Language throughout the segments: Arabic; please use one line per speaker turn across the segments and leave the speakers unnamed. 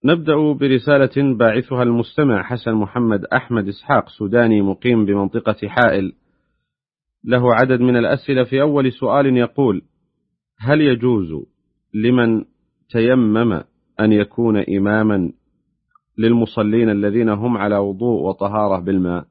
نبدأ برسالة باعثها المستمع حسن محمد أحمد إسحاق، سوداني مقيم بمنطقة حائل، له عدد من الأسئلة. في أول سؤال يقول: هل يجوز لمن تيمم أن يكون إماما للمصلين الذين هم على وضوء وطهارة بالماء؟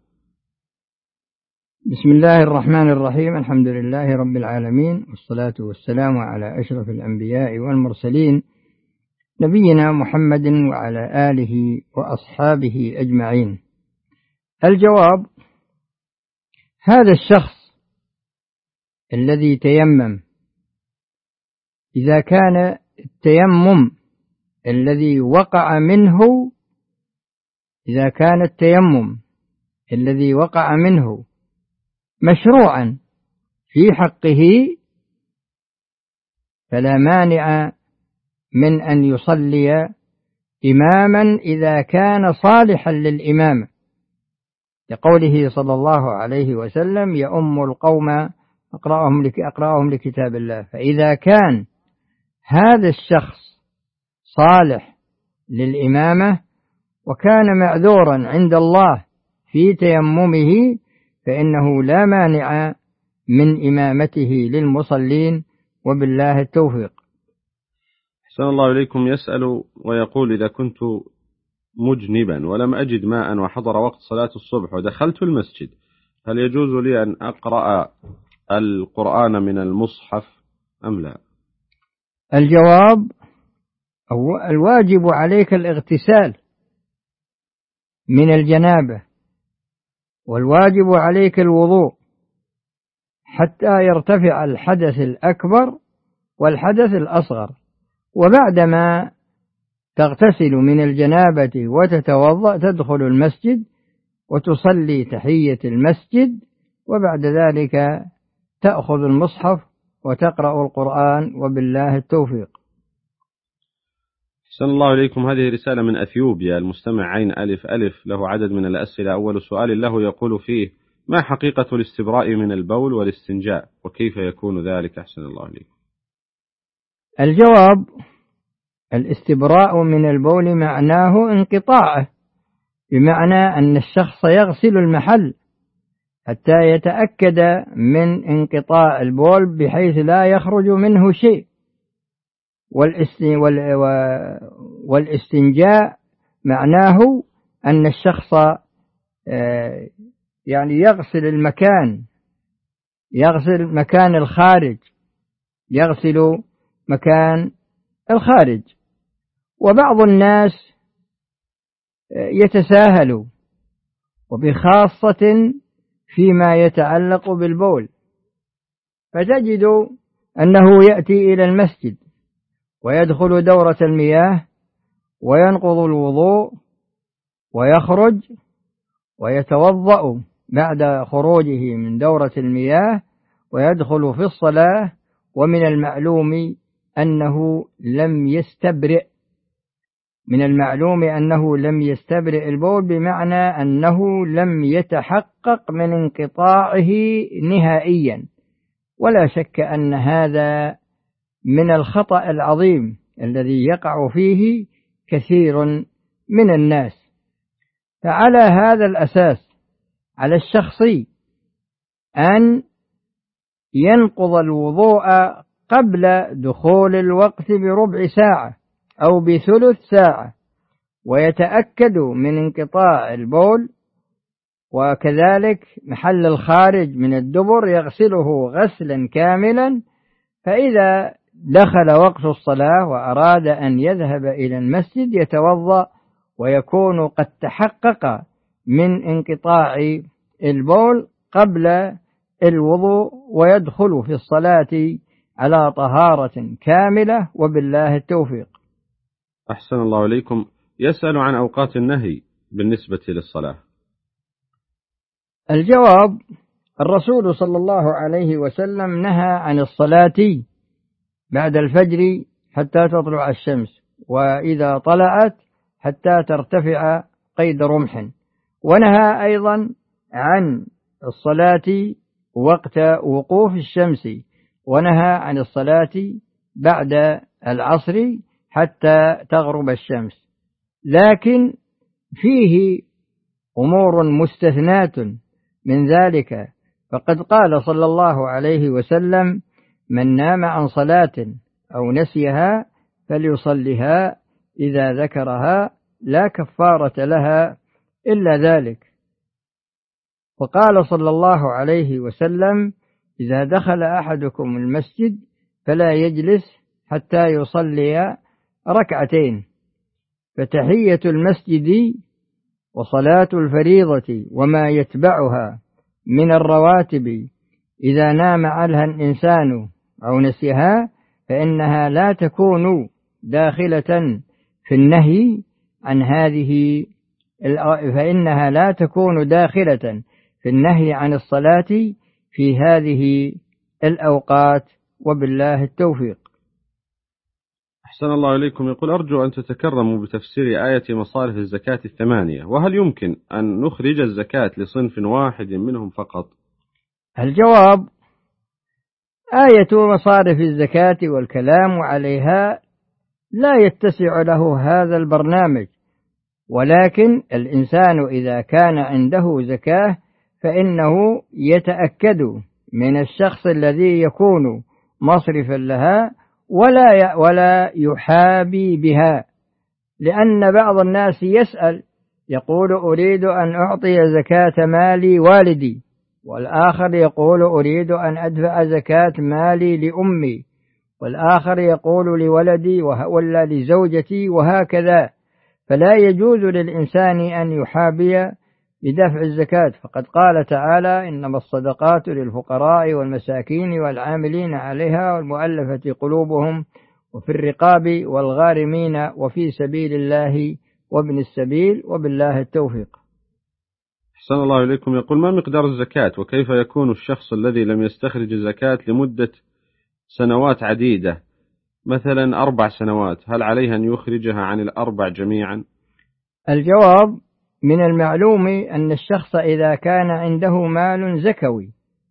بسم الله الرحمن الرحيم، الحمد لله رب العالمين، والصلاة والسلام على أشرف الأنبياء والمرسلين، نبينا محمد وعلى آله وأصحابه أجمعين. الجواب: هذا الشخص الذي تيمم، إذا كان التيمم الذي وقع منه مشروعا في حقه، فلا مانع من أن يصلي إماما إذا كان صالحا للإمامة، لقوله صلى الله عليه وسلم: يؤم القوم أقرأهم لكتاب الله. فإذا كان هذا الشخص صالح للإمامة وكان معذورا عند الله في تيممه، فإنه لا مانع من إمامته للمصلين، وبالله التوفيق.
أحسن الله إليكم. يسأل ويقول: إذا كنت مجنبا ولم أجد ماء وحضر وقت صلاة الصبح ودخلت المسجد، هل يجوز لي أن أقرأ القرآن من المصحف أم لا؟
الجواب: الواجب عليك الاغتسال من الجنابة، والواجب عليك الوضوء حتى يرتفع الحدث الأكبر والحدث الأصغر، وبعدما تغتسل من الجنابة وتتوضأ تدخل المسجد وتصلي تحية المسجد، وبعد ذلك تأخذ المصحف وتقرأ القرآن، وبالله التوفيق.
أحسن الله إليكم. هذه رسالة من أثيوبيا، المستمع عين ألف ألف، له عدد من الأسئلة. أول سؤال له يقول فيه: ما حقيقة الاستبراء من البول والاستنجاء، وكيف يكون ذلك؟ أحسن الله إليكم.
الجواب: الاستبراء من البول معناه انقطاعه، بمعنى أن الشخص يغسل المحل حتى يتأكد من انقطاع البول بحيث لا يخرج منه شيء. والاستنجاء معناه أن الشخص يغسل مكان الخارج. وبعض الناس يتساهل، وبخاصة فيما يتعلق بالبول، فتجد أنه يأتي إلى المسجد ويدخل دورة المياه وينقض الوضوء ويخرج ويتوضأ بعد خروجه من دورة المياه ويدخل في الصلاة، ومن المعلوم أنه لم يستبرئ البول، بمعنى أنه لم يتحقق من انقطاعه نهائيا. ولا شك أن هذا من الخطأ العظيم الذي يقع فيه كثير من الناس. فعلى هذا الأساس على الشخص أن ينقض الوضوء قبل دخول الوقت بربع ساعة أو بثلث ساعة، ويتأكد من انقطاع البول، وكذلك محل الخارج من الدبر يغسله غسلا كاملا. فإذا دخل وقت الصلاة وأراد أن يذهب إلى المسجد يتوضأ، ويكون قد تحقق من انقطاع البول قبل الوضوء، ويدخل في الصلاة على طهارة كاملة، وبالله التوفيق.
أحسن الله إليكم. يسأل عن أوقات النهي بالنسبة للصلاة.
الجواب: الرسول صلى الله عليه وسلم نهى عن الصلاة بعد الفجر حتى تطلع الشمس، وإذا طلعت حتى ترتفع قيد رمح، ونهى أيضا عن الصلاة وقت وقوف الشمس، ونهى عن الصلاة بعد العصر حتى تغرب الشمس. لكن فيه أمور مستثناة من ذلك، فقد قال صلى الله عليه وسلم: من نام عن صلاة أو نسيها فليصلها إذا ذكرها لا كفارة لها إلا ذلك. وقال صلى الله عليه وسلم: إذا دخل أحدكم المسجد فلا يجلس حتى يصلي ركعتين، فتحية المسجد وصلاة الفريضة وما يتبعها من الرواتب إذا نام عنها الإنسان أو نسيها فإنها لا تكون داخلة في النهي عن هذه فإنها لا تكون داخلة في النهي عن الصلاة في هذه الأوقات، وبالله التوفيق.
أحسن الله إليكم. يقول: أرجو أن تتكرموا بتفسير آية مصارف الزكاة 8، وهل يمكن أن نخرج الزكاة لصنف واحد منهم فقط؟
الجواب: آية مصارف الزكاة والكلام عليها لا يتسع له هذا البرنامج، ولكن الإنسان إذا كان عنده زكاة فإنه يتأكد من الشخص الذي يكون مصرفا لها ولا يحابي بها، لأن بعض الناس يسأل يقول: أريد أن أعطي زكاة مالي والدي، والآخر يقول: أريد أن أدفع زكاة مالي لأمي، والآخر يقول لولدي ولا لزوجتي، وهكذا. فلا يجوز للإنسان أن يحابي بدفع الزكاة، فقد قال تعالى: إنما الصدقات للفقراء والمساكين والعاملين عليها والمؤلفة قلوبهم وفي الرقاب والغارمين وفي سبيل الله وابن السبيل، وبالله التوفيق.
أحسن الله إليكم. يقول: ما مقدار الزكاة، وكيف يكون الشخص الذي لم يستخرج الزكاة لمدة سنوات عديدة، مثلا 4 سنوات، هل عليه أن يخرجها عن 4 جميعا؟
الجواب: من المعلوم أن الشخص إذا كان عنده مال زكوي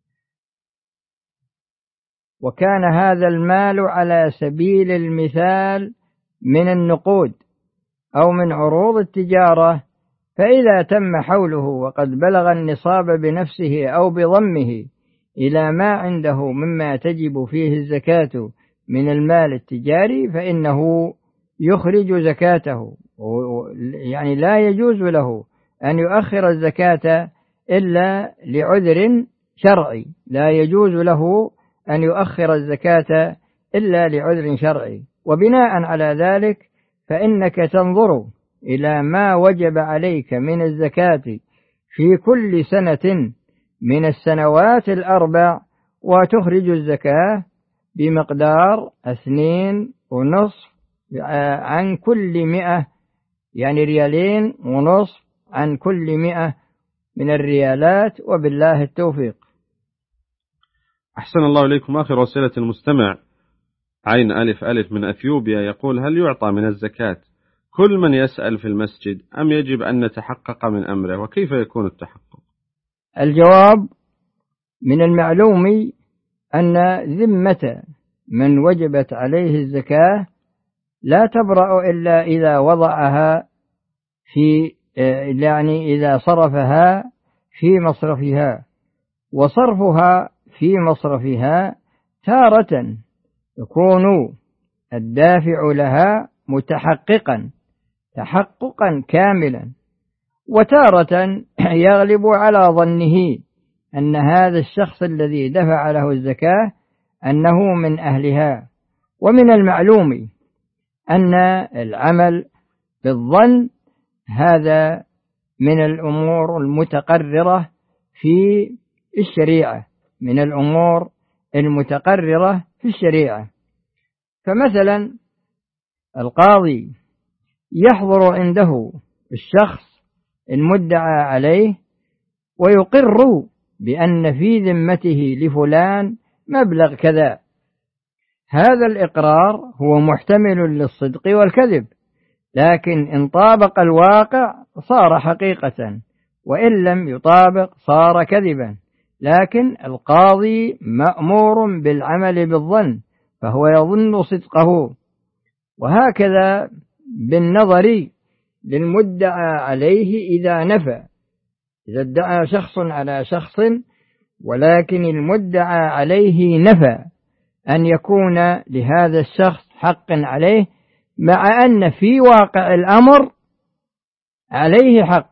وكان هذا المال على سبيل المثال من النقود أو من عروض التجارة، فإذا تم حوله وقد بلغ النصاب بنفسه أو بضمه إلى ما عنده مما تجب فيه الزكاة من المال التجاري فإنه يخرج زكاته، يعني لا يجوز له أن يؤخر الزكاة إلا لعذر شرعي، لا يجوز له أن يؤخر الزكاة إلا لعذر شرعي. وبناء على ذلك فإنك تنظر إلى ما وجب عليك من الزكاة في كل سنة من السنوات 4 وتخرج الزكاة بمقدار 2.5 عن كل 100، يعني 2.5 عن كل 100 من الريالات، وبالله التوفيق.
أحسن الله إليكم. آخر رسالة المستمع عين ألف ألف من أثيوبيا يقول: هل يعطى من الزكاة كل من يسأل في المسجد أم يجب أن نتحقق من أمره، وكيف يكون التحقق؟
الجواب: من المعلوم أن ذمة من وجبت عليه الزكاة لا تبرأ إلا إذا وضعها يعني إذا صرفها في مصرفها، وصرفها في مصرفها تارة يكون الدافع لها متحققا تحققا كاملا، وتارة يغلب على ظنه أن هذا الشخص الذي دفع له الزكاة أنه من أهلها. ومن المعلوم أن العمل بالظن هذا من الأمور المتقررة في الشريعة، من الأمور المتقررة في الشريعة. فمثلا القاضي يحضر عنده الشخص المدعى عليه ويقر بأن في ذمته لفلان مبلغ كذا، هذا الإقرار هو محتمل للصدق والكذب، لكن إن طابق الواقع صار حقيقة، وإن لم يطابق صار كذبا. لكن القاضي مأمور بالعمل بالظن، فهو يظن صدقه. وهكذا بالنظر للمدعى عليه إذا نفى، إذا ادعى شخص على شخص ولكن المدعى عليه نفى أن يكون لهذا الشخص حق عليه، مع أن في واقع الأمر عليه حق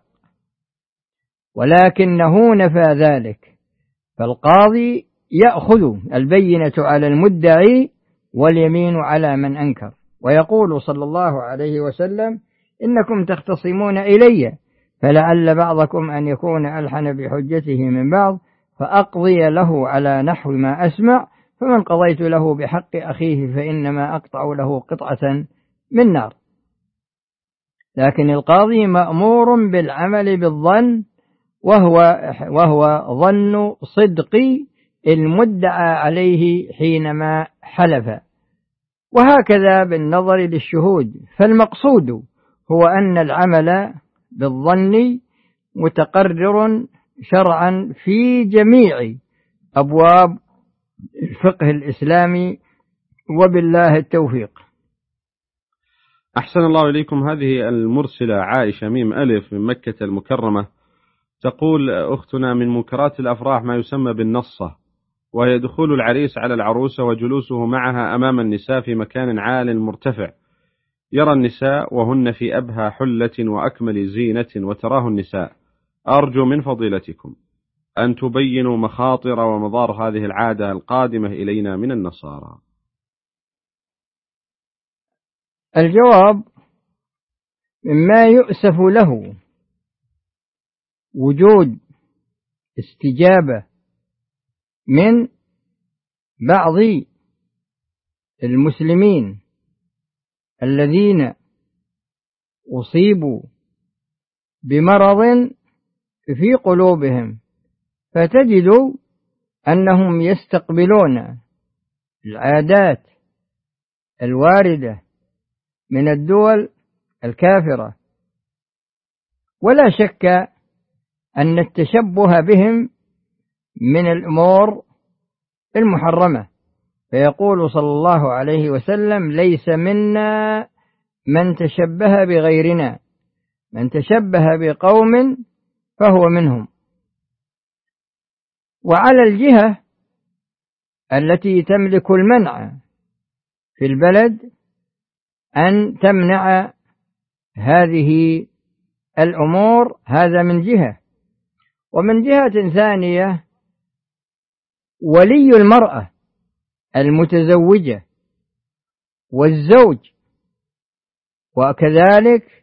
ولكنه نفى ذلك، فالقاضي يأخذ البينة على المدعي واليمين على من أنكر. ويقول صلى الله عليه وسلم: إنكم تختصمون إلي فلعل بعضكم أن يكون ألحن بحجته من بعض، فأقضي له على نحو ما أسمع، فمن قضيت له بحق أخيه فإنما أقطع له قطعة من نار. لكن القاضي مأمور بالعمل بالظن، وهو ظن صدق المدعى عليه حينما حلف. وهكذا بالنظر للشهود، فالمقصود هو أن العمل بالظن متقرر شرعا في جميع أبواب الفقه الإسلامي، وبالله التوفيق.
أحسن الله إليكم. هذه المرسلة عائشة ميم ألف من مكة المكرمة تقول: أختنا من منكرات الأفراح ما يسمى بالنصة، وهي دخول العريس على العروسة وجلوسه معها أمام النساء في مكان عال مرتفع، يرى النساء وهن في أبهى حلة وأكمل زينة وتراه النساء. أرجو من فضيلتكم أن تبينوا مخاطر ومضار هذه العادة القادمة إلينا من النصارى.
الجواب: مما يؤسف له وجود استجابة من بعض المسلمين الذين أصيبوا بمرض في قلوبهم، فتجد أنهم يستقبلون العادات الواردة من الدول الكافرة، ولا شك أن التشبه بهم من الأمور المحرمة. فيقول صلى الله عليه وسلم: ليس منا من تشبه بغيرنا، من تشبه بقوم فهو منهم. وعلى الجهة التي تملك المنع في البلد أن تمنع هذه الأمور، هذا من جهة. ومن جهة ثانية ولي المرأة المتزوجة والزوج وكذلك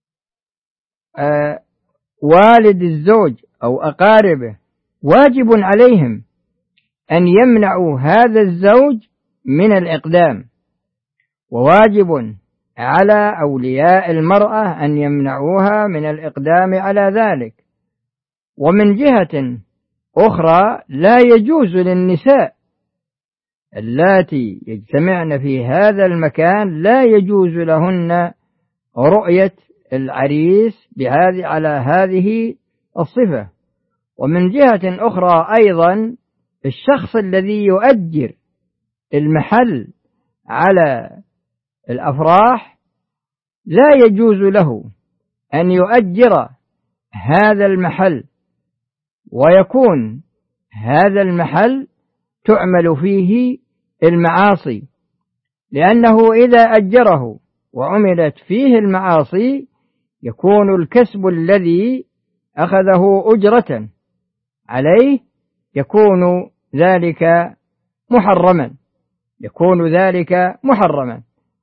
والد الزوج أو أقاربه واجب عليهم أن يمنعوا هذا الزوج من الإقدام، وواجب على أولياء المرأة أن يمنعوها من الإقدام على ذلك. ومن جهة أخرى لا يجوز للنساء اللاتي يجتمعن في هذا المكان، لا يجوز لهن رؤية العريس على هذه الصفة. ومن جهة أخرى أيضا الشخص الذي يؤجر المحل على الأفراح لا يجوز له أن يؤجر هذا المحل ويكون هذا المحل تعمل فيه المعاصي، لأنه إذا أجره وعملت فيه المعاصي يكون الكسب الذي أخذه أجرة عليه يكون ذلك محرما، يكون ذلك محرما.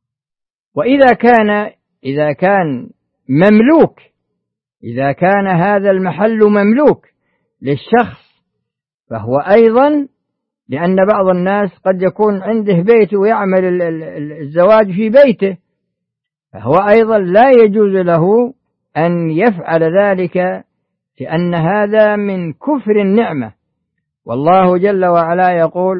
إذا كان مملوك، إذا كان هذا المحل مملوك للشخص فهو أيضا، لأن بعض الناس قد يكون عنده بيت ويعمل الزواج في بيته، فهو أيضا لا يجوز له أن يفعل ذلك، لأن هذا من كفر النعمة. والله جل وعلا يقول: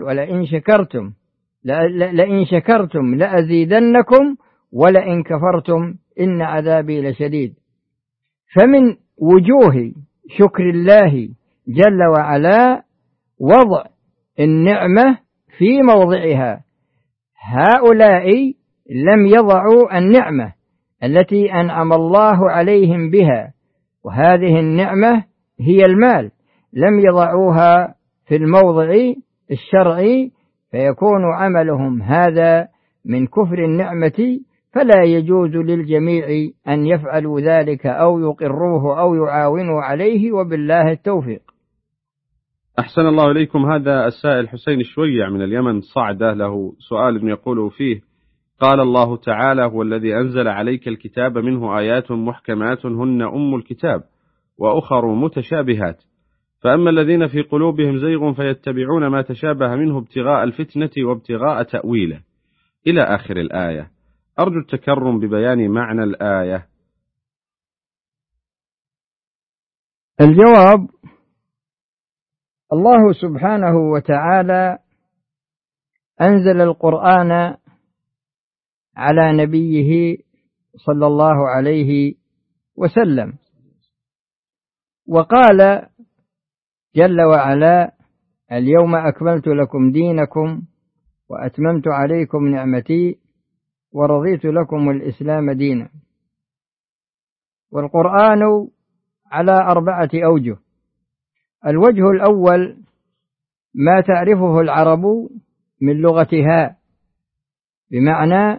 لئن شكرتم لأزيدنكم ولئن كفرتم إن عذابي لشديد. فمن وجوه شكر الله جل وعلا وضع النعمة في موضعها. هؤلاء لم يضعوا النعمة التي أنعم الله عليهم بها، وهذه النعمة هي المال، لم يضعوها في الموضع الشرعي، فيكون عملهم هذا من كفر النعمة، فلا يجوز للجميع أن يفعلوا ذلك أو يقروه أو يعاونوا عليه، وبالله التوفيق.
أحسن الله إليكم. هذا السائل حسين الشويع من اليمن صعدة له سؤال يقول فيه: قال الله تعالى: هو الذي أنزل عليك الكتاب منه آيات محكمات هن أم الكتاب وأخر متشابهات، فأما الذين في قلوبهم زيغ فيتبعون ما تشابه منه ابتغاء الفتنة وابتغاء تأويله، إلى آخر الآية. أرجو التكرم ببيان معنى الآية.
الجواب: الله سبحانه وتعالى أنزل القرآن على نبيه صلى الله عليه وسلم، وقال جل وعلا: اليوم أكملت لكم دينكم وأتممت عليكم نعمتي ورضيت لكم الإسلام دينا. والقرآن على 4 أوجه. الوجه الأول ما تعرفه العرب من لغتها، بمعنى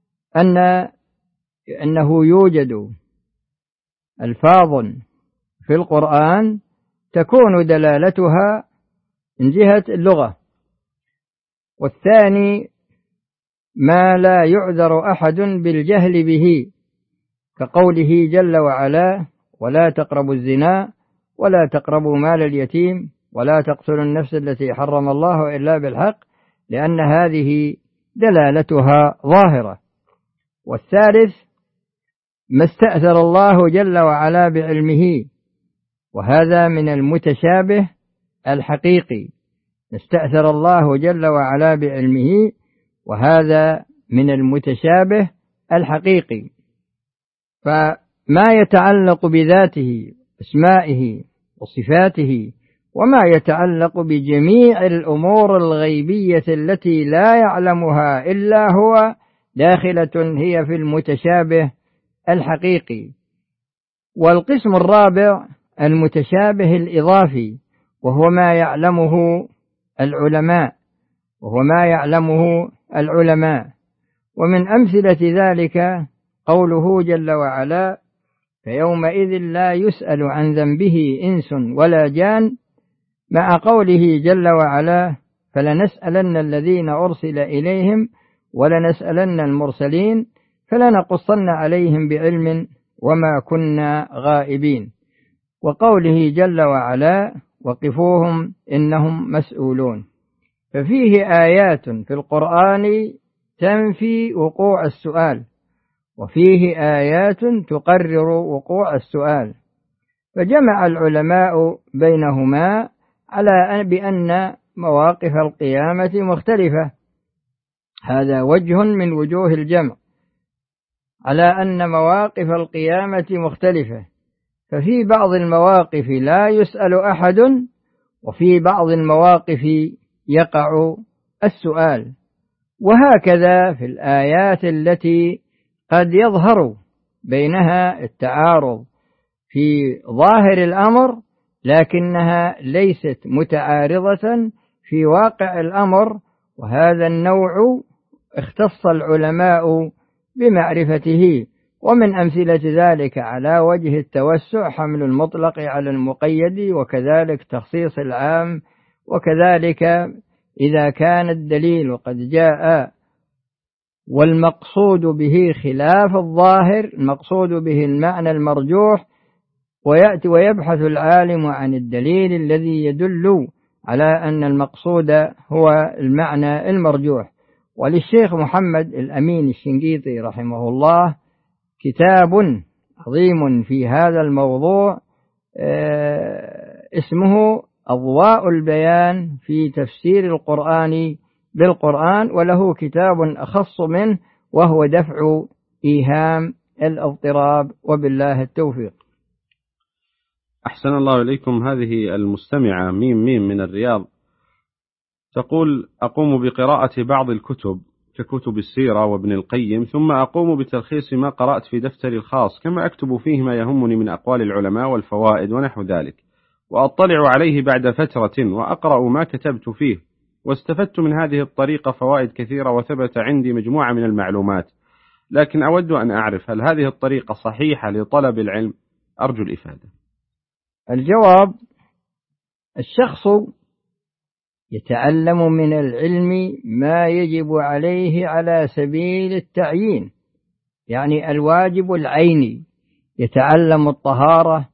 أنه يوجد ألفاظ في القرآن تكون دلالتها من جهة اللغة. والثاني ما لا يعذر أحد بالجهل به، كقوله جل وعلا: ولا تقربوا الزنا ولا تقربوا مال اليتيم ولا تقتلوا النفس التي حرم الله إلا بالحق، لأن هذه دلالتها ظاهرة. والثالث ما استأثر الله جل وعلا بعلمه، وهذا من المتشابه الحقيقي. استأثر الله جل وعلا بعلمه، وهذا من المتشابه الحقيقي. فما يتعلق بذاته اسمائه وصفاته، وما يتعلق بجميع الأمور الغيبية التي لا يعلمها إلا هو، داخلة هي في المتشابه الحقيقي. والقسم الرابع المتشابه الإضافي، وهو ما يعلمه العلماء. ومن أمثلة ذلك قوله جل وعلا: فيومئذ لا يسأل عن ذنبه إنس ولا جان، مع قوله جل وعلا: فلنسألن الذين أرسل إليهم ولنسألن المرسلين فلنقصن عليهم بعلم وما كنا غائبين. وقوله جل وعلا: وقفوهم إنهم مسؤولون. ففيه آيات في القرآن تنفي وقوع السؤال، وفيه آيات تقرر وقوع السؤال، فجمع العلماء بينهما على بأن مواقف القيامة مختلفة. هذا وجه من وجوه الجمع، على أن مواقف القيامة مختلفة، ففي بعض المواقف لا يسأل أحد، وفي بعض المواقف يقع السؤال. وهكذا في الآيات التي قد يظهر بينها التعارض في ظاهر الأمر، لكنها ليست متعارضة في واقع الأمر، وهذا النوع اختص العلماء بمعرفته. ومن أمثلة ذلك على وجه التوسع حمل المطلق على المقيد، وكذلك تخصيص العام، وكذلك إذا كان الدليل قد جاء والمقصود به خلاف الظاهر، المقصود به المعنى المرجوح، ويأتي ويبحث العالم عن الدليل الذي يدل على أن المقصود هو المعنى المرجوح. وللشيخ محمد الأمين الشنقيطي رحمه الله كتاب عظيم في هذا الموضوع اسمه أضواء البيان في تفسير القرآن بالقرآن، وله كتاب أخص منه وهو دفع إيهام الاضطراب، وبالله التوفيق.
أحسن الله إليكم. هذه المستمعة ميم من الرياض تقول: أقوم بقراءة بعض الكتب ككتب السيرة وابن القيم، ثم أقوم بتلخيص ما قرأت في دفتري الخاص، كما أكتب فيه ما يهمني من أقوال العلماء والفوائد ونحو ذلك، وأطلع عليه بعد فترة وأقرأ ما كتبت فيه، واستفدت من هذه الطريقة فوائد كثيرة وثبت عندي مجموعة من المعلومات، لكن أود أن أعرف هل هذه الطريقة صحيحة لطلب العلم؟ أرجو الإفادة.
الجواب: الشخص يتعلم من العلم ما يجب عليه على سبيل التعيين، يعني الواجب العيني، يتعلم الطهارة،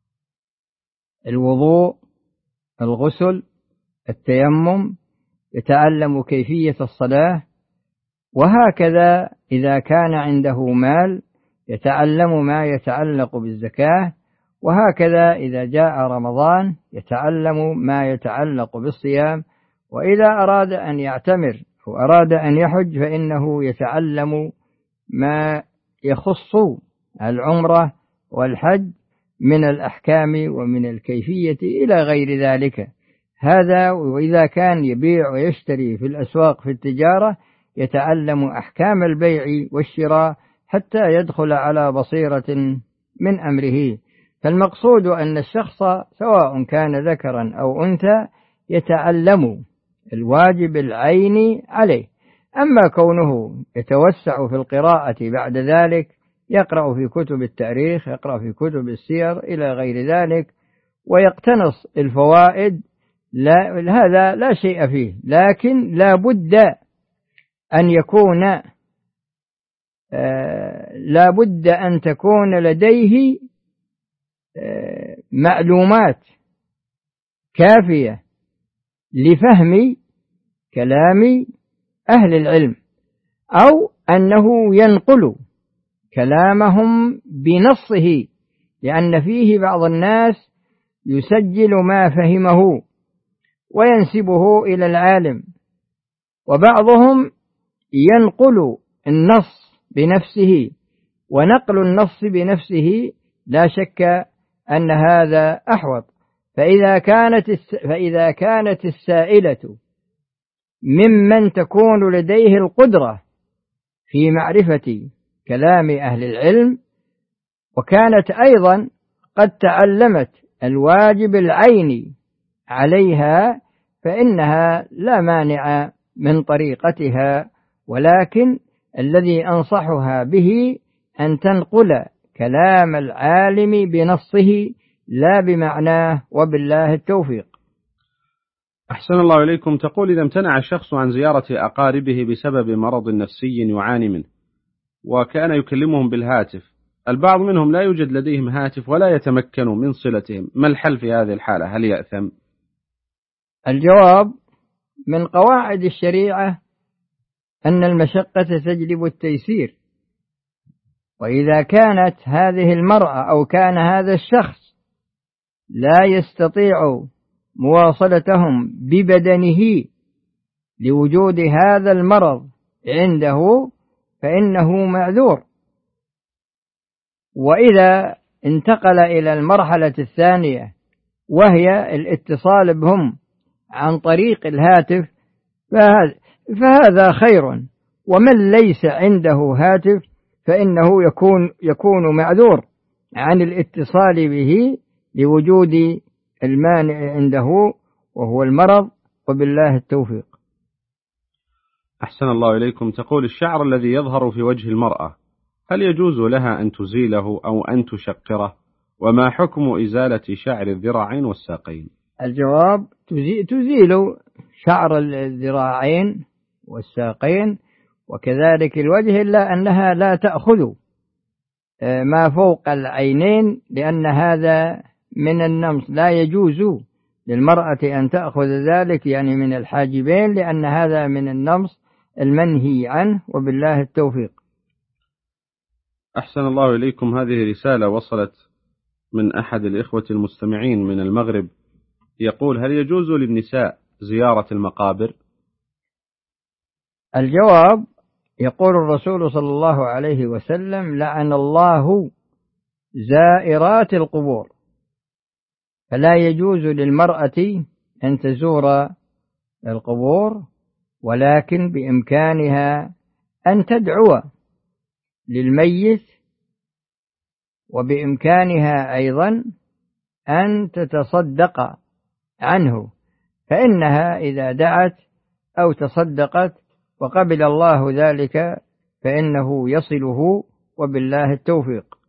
الوضوء، الغسل، التيمم، يتعلم كيفية الصلاة، وهكذا إذا كان عنده مال يتعلم ما يتعلق بالزكاة، وهكذا إذا جاء رمضان يتعلم ما يتعلق بالصيام، وإذا أراد أن يعتمر وأراد أن يحج فإنه يتعلم ما يخص العمرة والحج من الأحكام ومن الكيفية إلى غير ذلك. هذا. وإذا كان يبيع ويشتري في الأسواق في التجارة يتعلم أحكام البيع والشراء حتى يدخل على بصيرة من أمره. فالمقصود أن الشخص سواء كان ذكرا أو أنثى يتعلم الواجب العيني عليه. أما كونه يتوسع في القراءة بعد ذلك، يقرأ في كتب التاريخ، يقرأ في كتب السير إلى غير ذلك، ويقتنص الفوائد، هذا لا شيء فيه، لكن لا بد أن يكون لا بد أن تكون لديه معلومات كافية لفهم كلام أهل العلم، أو أنه ينقل كلامهم بنصه، لأن فيه بعض الناس يسجل ما فهمه وينسبه إلى العالم، وبعضهم ينقل النص بنفسه، ونقل النص بنفسه لا شك أن هذا أحوط. فإذا كانت السائلة ممن تكون لديه القدرة في معرفة كلام أهل العلم، وكانت أيضا قد تعلمت الواجب العيني عليها، فإنها لا مانع من طريقتها، ولكن الذي أنصحها به أن تنقل كلام العالم بنصه لا بمعناه، وبالله التوفيق.
أحسن الله إليكم. تقول: إذا امتنع الشخص عن زيارة أقاربه بسبب مرض نفسي يعاني منه، وكان يكلمهم بالهاتف، البعض منهم لا يوجد لديهم هاتف ولا يتمكن من صلتهم، ما الحل في هذه الحالة؟ هل يأثم؟
الجواب: من قواعد الشريعة أن المشقة تجلب التيسير، وإذا كانت هذه المرأة أو كان هذا الشخص لا يستطيع مواصلتهم ببدنه لوجود هذا المرض عنده فإنه معذور. وإذا انتقل إلى المرحلة الثانية وهي الاتصال بهم عن طريق الهاتف فهذا خير، ومن ليس عنده هاتف فإنه يكون معذور عن الاتصال به لوجود المانع عنده وهو المرض، وبالله التوفيق.
أحسن الله إليكم. تقول: الشعر الذي يظهر في وجه المرأة هل يجوز لها أن تزيله أو أن تشقره؟ وما حكم إزالة شعر الذراعين والساقين؟
الجواب: تزيل شعر الذراعين والساقين وكذلك الوجه، إلا أنها لا تأخذ ما فوق العينين، لأن هذا من النمص، لا يجوز للمرأة أن تأخذ ذلك يعني من الحاجبين، لأن هذا من النمص المنهي عنه، وبالله التوفيق.
أحسن الله إليكم. هذه رسالة وصلت من أحد الإخوة المستمعين من المغرب، يقول: هل يجوز للنساء زيارة المقابر؟
الجواب: يقول الرسول صلى الله عليه وسلم: لعن الله زائرات القبور، فلا يجوز للمرأة أن تزور القبور، ولكن بإمكانها أن تدعو للميت، وبإمكانها أيضا أن تتصدق عنه، فإنها إذا دعت أو تصدقت وقبل الله ذلك فإنه يصله، وبالله التوفيق.